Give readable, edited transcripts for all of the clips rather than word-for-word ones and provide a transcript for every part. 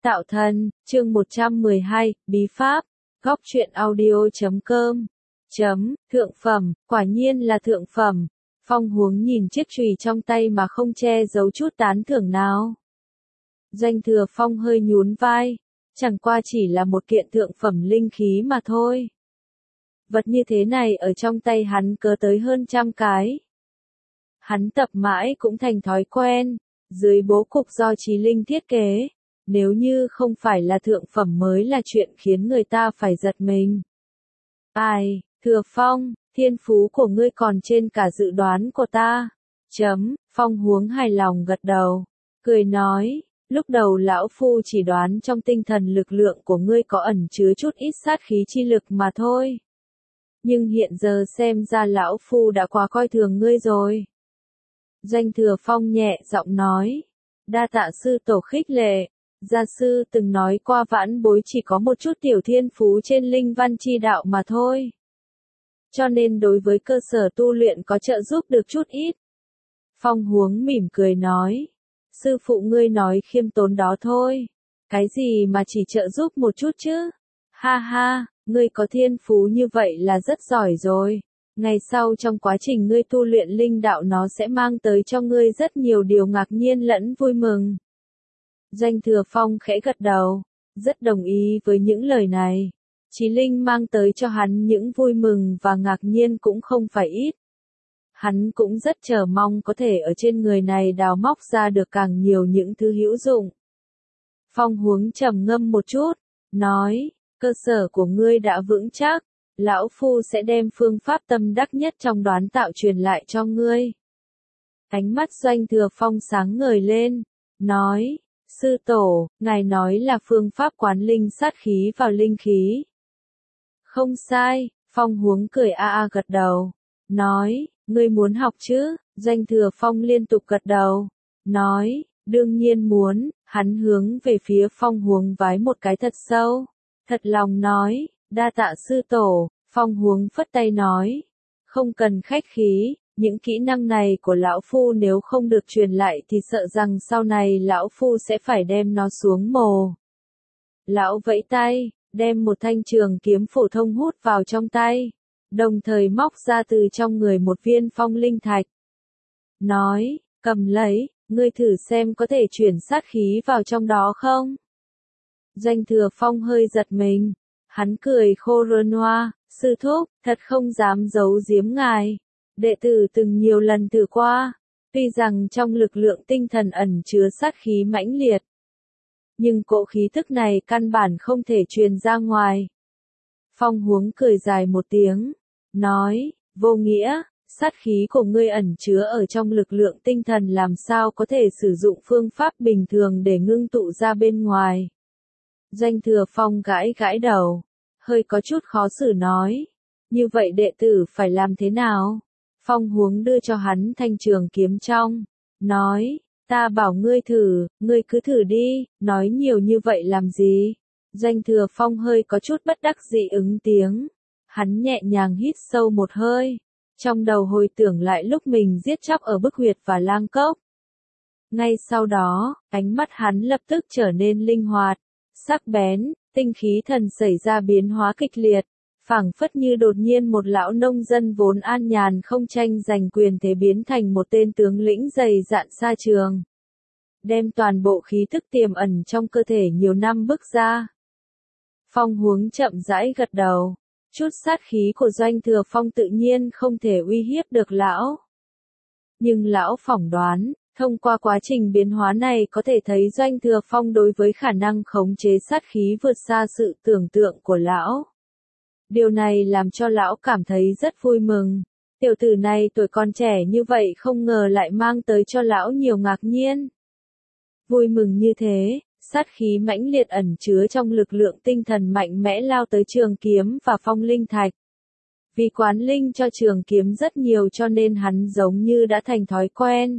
Tạo thần, chương 112, Bí pháp, góc truyện audio.com. Thượng phẩm, quả nhiên là thượng phẩm. Phong Huống nhìn chiếc chùy trong tay mà không che giấu chút tán thưởng nào. Doanh Thừa Phong hơi nhún vai, chẳng qua chỉ là một kiện thượng phẩm linh khí mà thôi. Vật như thế này ở trong tay hắn có tới hơn 100 cái. Hắn tập mãi cũng thành thói quen, dưới bố cục do Chí Linh thiết kế, nếu như không phải là thượng phẩm mới là chuyện khiến người ta phải giật mình. Ai, Thừa Phong, thiên phú của ngươi còn trên cả dự đoán của ta. Phong Huống hài lòng gật đầu, cười nói, lúc đầu lão phu chỉ đoán trong tinh thần lực lượng của ngươi có ẩn chứa chút ít sát khí chi lực mà thôi. Nhưng hiện giờ xem ra lão phu đã quá coi thường ngươi rồi. Doanh Thừa Phong nhẹ giọng nói, đa tạ sư tổ khích lệ, gia sư từng nói qua vãn bối chỉ có một chút tiểu thiên phú trên linh văn chi đạo mà thôi. Cho nên đối với cơ sở tu luyện có trợ giúp được chút ít. Phong Huống mỉm cười nói, sư phụ ngươi nói khiêm tốn đó thôi, cái gì mà chỉ trợ giúp một chút chứ, ha ha, ngươi có thiên phú như vậy là rất giỏi rồi. Ngày sau trong quá trình ngươi tu luyện linh đạo nó sẽ mang tới cho ngươi rất nhiều điều ngạc nhiên lẫn vui mừng. Doanh Thừa Phong khẽ gật đầu, rất đồng ý với những lời này. Chí Linh mang tới cho hắn những vui mừng và ngạc nhiên cũng không phải ít. Hắn cũng rất chờ mong có thể ở trên người này đào móc ra được càng nhiều những thứ hữu dụng. Phong Huống trầm ngâm một chút, nói, cơ sở của ngươi đã vững chắc. Lão Phu sẽ đem phương pháp tâm đắc nhất trong đoán tạo truyền lại cho ngươi. Ánh mắt Doanh Thừa Phong sáng ngời lên, nói, sư tổ, ngài nói là phương pháp quán linh sát khí vào linh khí. Không sai, Phong Huống cười gật đầu, nói, ngươi muốn học chứ? Doanh Thừa Phong liên tục gật đầu, nói, đương nhiên muốn. Hắn hướng về phía Phong Huống vái một cái thật sâu, thật lòng nói, đa tạ sư tổ. Phong Huống phất tay nói, không cần khách khí, những kỹ năng này của lão phu nếu không được truyền lại thì sợ rằng sau này lão phu sẽ phải đem nó xuống mồ. Lão vẫy tay, đem một thanh trường kiếm phổ thông hút vào trong tay, đồng thời móc ra từ trong người một viên phong linh thạch. Nói, cầm lấy, ngươi thử xem có thể chuyển sát khí vào trong đó không? Doanh Thừa Phong hơi giật mình, hắn cười khô rơn hoa, sư thúc, thật không dám giấu giếm ngài. Đệ tử từng nhiều lần thử qua, tuy rằng trong lực lượng tinh thần ẩn chứa sát khí mãnh liệt, nhưng cỗ khí tức này căn bản không thể truyền ra ngoài. Phong Huống cười dài một tiếng, nói, vô nghĩa, sát khí của ngươi ẩn chứa ở trong lực lượng tinh thần làm sao có thể sử dụng phương pháp bình thường để ngưng tụ ra bên ngoài. Doanh Thừa Phong gãi gãi đầu, hơi có chút khó xử nói, như vậy đệ tử phải làm thế nào? Phong Huống đưa cho hắn thanh trường kiếm trong, nói, ta bảo ngươi thử, ngươi cứ thử đi, nói nhiều như vậy làm gì? Doanh Thừa Phong hơi có chút bất đắc dĩ ứng tiếng, hắn nhẹ nhàng hít sâu một hơi, trong đầu hồi tưởng lại lúc mình giết chóc ở Bức Huyệt và Lang Cốc. Ngay sau đó, ánh mắt hắn lập tức trở nên linh hoạt, sắc bén, tinh khí thần xảy ra biến hóa kịch liệt, phảng phất như đột nhiên một lão nông dân vốn an nhàn không tranh giành quyền thế biến thành một tên tướng lĩnh dày dạn xa trường. Đem toàn bộ khí thức tiềm ẩn trong cơ thể nhiều năm bức ra. Phong Huống chậm rãi gật đầu, chút sát khí của Doanh Thừa Phong tự nhiên không thể uy hiếp được lão. Nhưng lão phỏng đoán, thông qua quá trình biến hóa này có thể thấy Doanh Thừa Phong đối với khả năng khống chế sát khí vượt xa sự tưởng tượng của lão. Điều này làm cho lão cảm thấy rất vui mừng. Tiểu tử này tuổi còn trẻ như vậy không ngờ lại mang tới cho lão nhiều ngạc nhiên. Vui mừng như thế, sát khí mãnh liệt ẩn chứa trong lực lượng tinh thần mạnh mẽ lao tới trường kiếm và phong linh thạch. Vì quán linh cho trường kiếm rất nhiều cho nên hắn giống như đã thành thói quen.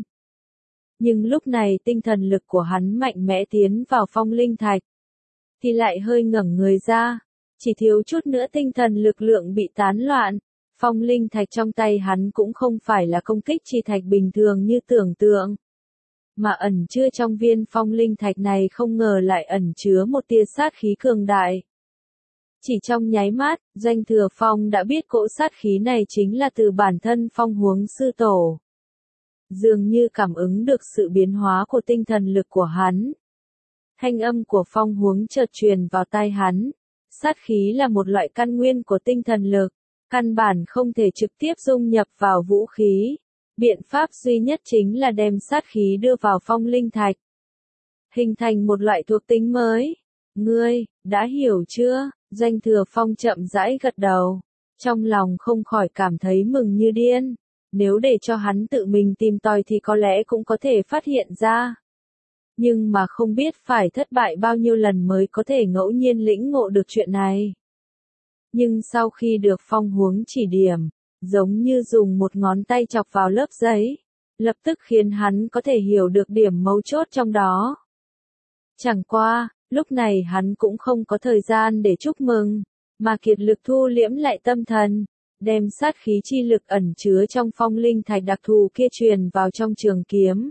Nhưng lúc này tinh thần lực của hắn mạnh mẽ tiến vào phong linh thạch, thì lại hơi ngẩng người ra, chỉ thiếu chút nữa tinh thần lực lượng bị tán loạn. Phong linh thạch trong tay hắn cũng không phải là công kích chi thạch bình thường như tưởng tượng. Mà ẩn chứa trong viên phong linh thạch này không ngờ lại ẩn chứa một tia sát khí cường đại. Chỉ trong nháy mắt, Doanh Thừa Phong đã biết cỗ sát khí này chính là từ bản thân Phong Huống sư tổ. Dường như cảm ứng được sự biến hóa của tinh thần lực của hắn. Thanh âm của Phong Huống chợt truyền vào tai hắn. Sát khí là một loại căn nguyên của tinh thần lực, căn bản không thể trực tiếp dung nhập vào vũ khí. Biện pháp duy nhất chính là đem sát khí đưa vào phong linh thạch. Hình thành một loại thuộc tính mới. Ngươi, đã hiểu chưa? Doanh Thừa Phong chậm rãi gật đầu. Trong lòng không khỏi cảm thấy mừng như điên. Nếu để cho hắn tự mình tìm tòi thì có lẽ cũng có thể phát hiện ra. Nhưng mà không biết phải thất bại bao nhiêu lần mới có thể ngẫu nhiên lĩnh ngộ được chuyện này. Nhưng sau khi được Phong Huống chỉ điểm, giống như dùng một ngón tay chọc vào lớp giấy, lập tức khiến hắn có thể hiểu được điểm mấu chốt trong đó. Chẳng qua, lúc này hắn cũng không có thời gian để chúc mừng, mà kiệt lực thu liễm lại tâm thần, đem sát khí chi lực ẩn chứa trong phong linh thạch đặc thù kia truyền vào trong trường kiếm.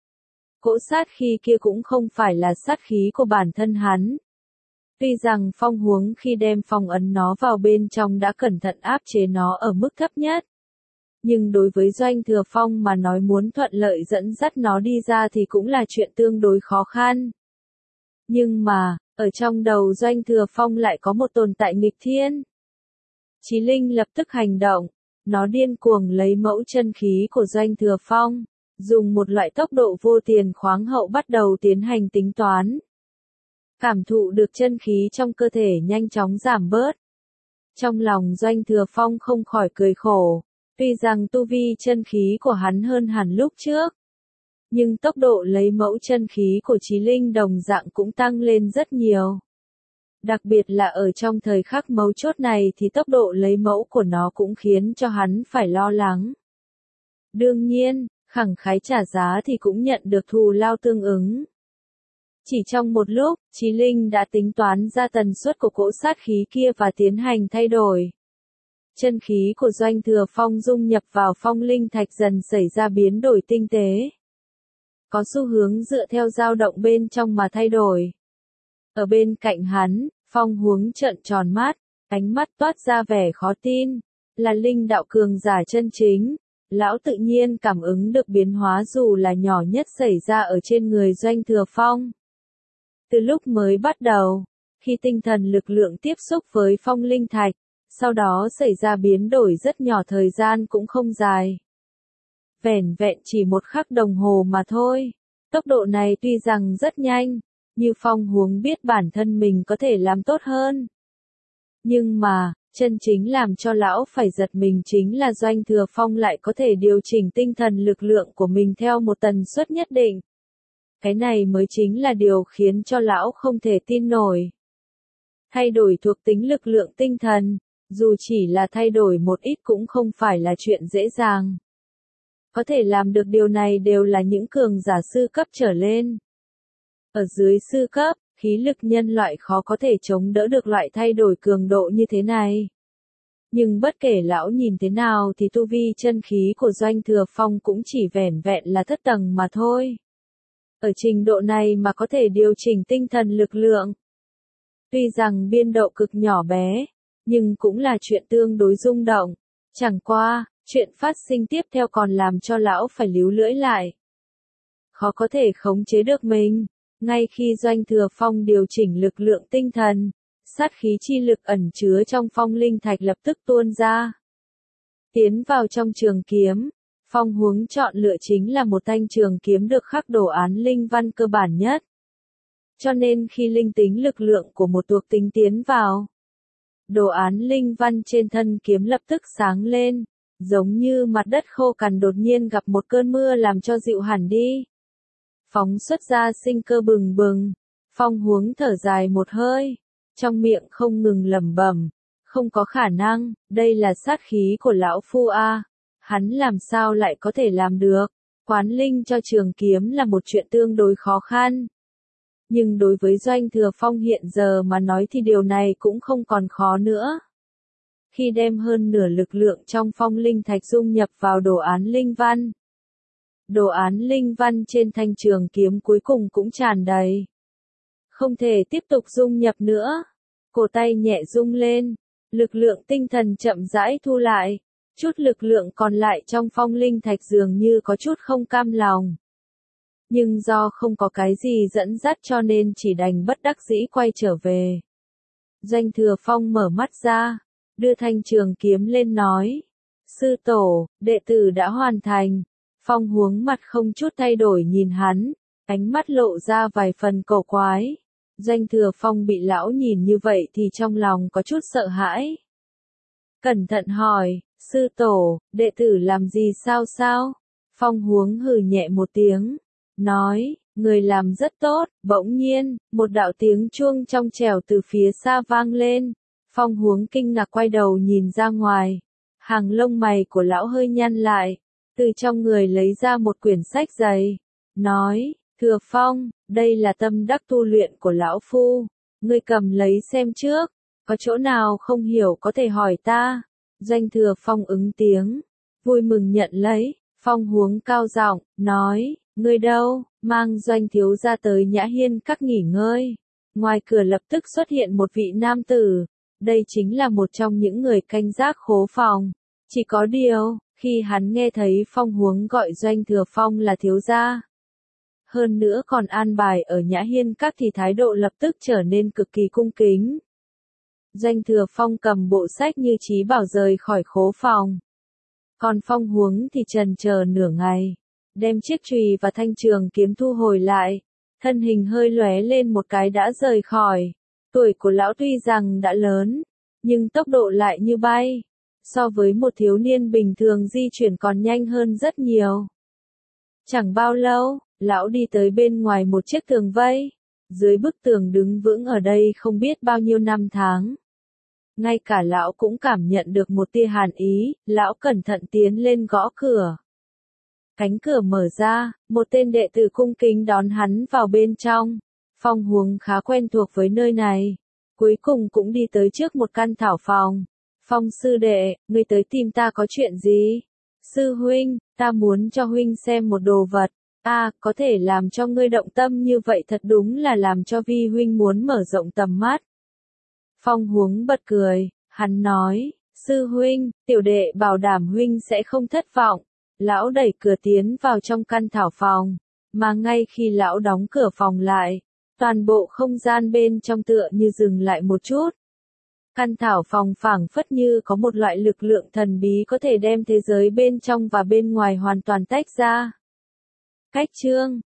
Cỗ sát khí kia cũng không phải là sát khí của bản thân hắn. Tuy rằng Phong Huống khi đem phong ấn nó vào bên trong đã cẩn thận áp chế nó ở mức thấp nhất. Nhưng đối với Doanh Thừa Phong mà nói muốn thuận lợi dẫn dắt nó đi ra thì cũng là chuyện tương đối khó khăn. Nhưng mà, ở trong đầu Doanh Thừa Phong lại có một tồn tại nghịch thiên. Chí Linh lập tức hành động, nó điên cuồng lấy mẫu chân khí của Doanh Thừa Phong, dùng một loại tốc độ vô tiền khoáng hậu bắt đầu tiến hành tính toán. Cảm thụ được chân khí trong cơ thể nhanh chóng giảm bớt. Trong lòng Doanh Thừa Phong không khỏi cười khổ, tuy rằng tu vi chân khí của hắn hơn hẳn lúc trước. Nhưng tốc độ lấy mẫu chân khí của Chí Linh đồng dạng cũng tăng lên rất nhiều. Đặc biệt là ở trong thời khắc mấu chốt này thì tốc độ lấy mẫu của nó cũng khiến cho hắn phải lo lắng. Đương nhiên, khẳng khái trả giá thì cũng nhận được thù lao tương ứng. Chỉ trong một lúc, Chí Linh đã tính toán ra tần suất của cỗ sát khí kia và tiến hành thay đổi. Chân khí của Doanh Thừa Phong dung nhập vào phong linh thạch dần xảy ra biến đổi tinh tế. Có xu hướng dựa theo dao động bên trong mà thay đổi. Ở bên cạnh hắn, Phong Huống trợn tròn mắt, ánh mắt toát ra vẻ khó tin. Là linh đạo cường giả chân chính. Lão tự nhiên cảm ứng được biến hóa dù là nhỏ nhất xảy ra ở trên người Doanh Thừa Phong. Từ lúc mới bắt đầu, khi tinh thần lực lượng tiếp xúc với phong linh thạch, sau đó xảy ra biến đổi rất nhỏ thời gian cũng không dài. Vẻn vẹn chỉ một khắc đồng hồ mà thôi. Tốc độ này tuy rằng rất nhanh, như Phong Huống biết bản thân mình có thể làm tốt hơn. Nhưng mà, chân chính làm cho lão phải giật mình chính là Doanh Thừa Phong lại có thể điều chỉnh tinh thần lực lượng của mình theo một tần suất nhất định. Cái này mới chính là điều khiến cho lão không thể tin nổi. Thay đổi thuộc tính lực lượng tinh thần, dù chỉ là thay đổi một ít cũng không phải là chuyện dễ dàng. Có thể làm được điều này đều là những cường giả sư cấp trở lên. Ở dưới sư cấp, khí lực nhân loại khó có thể chống đỡ được loại thay đổi cường độ như thế này. Nhưng bất kể lão nhìn thế nào thì tu vi chân khí của Doanh Thừa Phong cũng chỉ vẻn vẹn là thất tầng mà thôi. Ở trình độ này mà có thể điều chỉnh tinh thần lực lượng. Tuy rằng biên độ cực nhỏ bé, nhưng cũng là chuyện tương đối rung động. Chẳng qua, chuyện phát sinh tiếp theo còn làm cho lão phải líu lưỡi lại. Khó có thể khống chế được mình. Ngay khi Doanh Thừa Phong điều chỉnh lực lượng tinh thần, sát khí chi lực ẩn chứa trong phong linh thạch lập tức tuôn ra. Tiến vào trong trường kiếm, Phong Huống chọn lựa chính là một thanh trường kiếm được khắc đồ án linh văn cơ bản nhất. Cho nên khi linh tính lực lượng của một thuộc tính tiến vào, đồ án linh văn trên thân kiếm lập tức sáng lên, giống như mặt đất khô cằn đột nhiên gặp một cơn mưa làm cho dịu hẳn đi. Phóng xuất ra sinh cơ bừng bừng, Phong Huống thở dài một hơi, trong miệng không ngừng lẩm bẩm, không có khả năng, đây là sát khí của lão phu a, hắn làm sao lại có thể làm được? Quán linh cho trường kiếm là một chuyện tương đối khó khăn. Nhưng đối với Doanh Thừa Phong hiện giờ mà nói thì điều này cũng không còn khó nữa. Khi đem hơn nửa lực lượng trong phong linh thạch dung nhập vào đồ án linh văn, đồ án linh văn trên thanh trường kiếm cuối cùng cũng tràn đầy. Không thể tiếp tục dung nhập nữa. Cổ tay nhẹ rung lên, lực lượng tinh thần chậm rãi thu lại, chút lực lượng còn lại trong phong linh thạch dường như có chút không cam lòng. Nhưng do không có cái gì dẫn dắt cho nên chỉ đành bất đắc dĩ quay trở về. Doanh Thừa Phong mở mắt ra, đưa thanh trường kiếm lên nói. Sư tổ, đệ tử đã hoàn thành. Phong Huống mặt không chút thay đổi nhìn hắn, ánh mắt lộ ra vài phần cổ quái. Doanh Thừa Phong bị lão nhìn như vậy thì trong lòng có chút sợ hãi. Cẩn thận hỏi, sư tổ, đệ tử làm gì sao? Phong Huống hừ nhẹ một tiếng, nói, người làm rất tốt. Bỗng nhiên, một đạo tiếng chuông trong trẻo từ phía xa vang lên. Phong Huống kinh ngạc quay đầu nhìn ra ngoài. Hàng lông mày của lão hơi nhăn lại, từ trong người lấy ra một quyển sách dày, nói, Thừa Phong, đây là tâm đắc tu luyện của lão phu, ngươi cầm lấy xem trước, có chỗ nào không hiểu có thể hỏi ta. Doanh Thừa Phong ứng tiếng, vui mừng nhận lấy. Phong Huống cao giọng, nói, ngươi đâu, mang Doanh thiếu gia tới Nhã Hiên Các nghỉ ngơi. Ngoài cửa lập tức xuất hiện một vị nam tử, đây chính là một trong những người canh gác khố phòng. Chỉ có điều, khi hắn nghe thấy Phong Huống gọi Doanh Thừa Phong là thiếu gia, hơn nữa còn an bài ở Nhã Hiên Các thì thái độ lập tức trở nên cực kỳ cung kính. Doanh Thừa Phong cầm bộ sách như chí bảo rời khỏi khố phòng. Còn Phong Huống thì chần chờ nửa ngày, đem chiếc chùy và thanh trường kiếm thu hồi lại, thân hình hơi lóe lên một cái đã rời khỏi. Tuổi của lão tuy rằng đã lớn, nhưng tốc độ lại như bay, so với một thiếu niên bình thường di chuyển còn nhanh hơn rất nhiều. Chẳng bao lâu, lão đi tới bên ngoài một chiếc tường vây, dưới bức tường đứng vững ở đây không biết bao nhiêu năm tháng. Ngay cả lão cũng cảm nhận được một tia hàn ý, lão cẩn thận tiến lên gõ cửa. Cánh cửa mở ra, một tên đệ tử cung kính đón hắn vào bên trong. Phong Huống khá quen thuộc với nơi này, cuối cùng cũng đi tới trước một căn thảo phòng. Phong sư đệ, ngươi tới tìm ta có chuyện gì? Sư huynh, ta muốn cho huynh xem một đồ vật. Có thể làm cho ngươi động tâm như vậy thật đúng là làm cho vi huynh muốn mở rộng tầm mắt. Phong Huống bật cười, hắn nói, sư huynh, tiểu đệ bảo đảm huynh sẽ không thất vọng. Lão đẩy cửa tiến vào trong căn thảo phòng, mà ngay khi lão đóng cửa phòng lại, toàn bộ không gian bên trong tựa như dừng lại một chút. Căn thảo phòng phảng phất như có một loại lực lượng thần bí có thể đem thế giới bên trong và bên ngoài hoàn toàn tách ra. Cách chương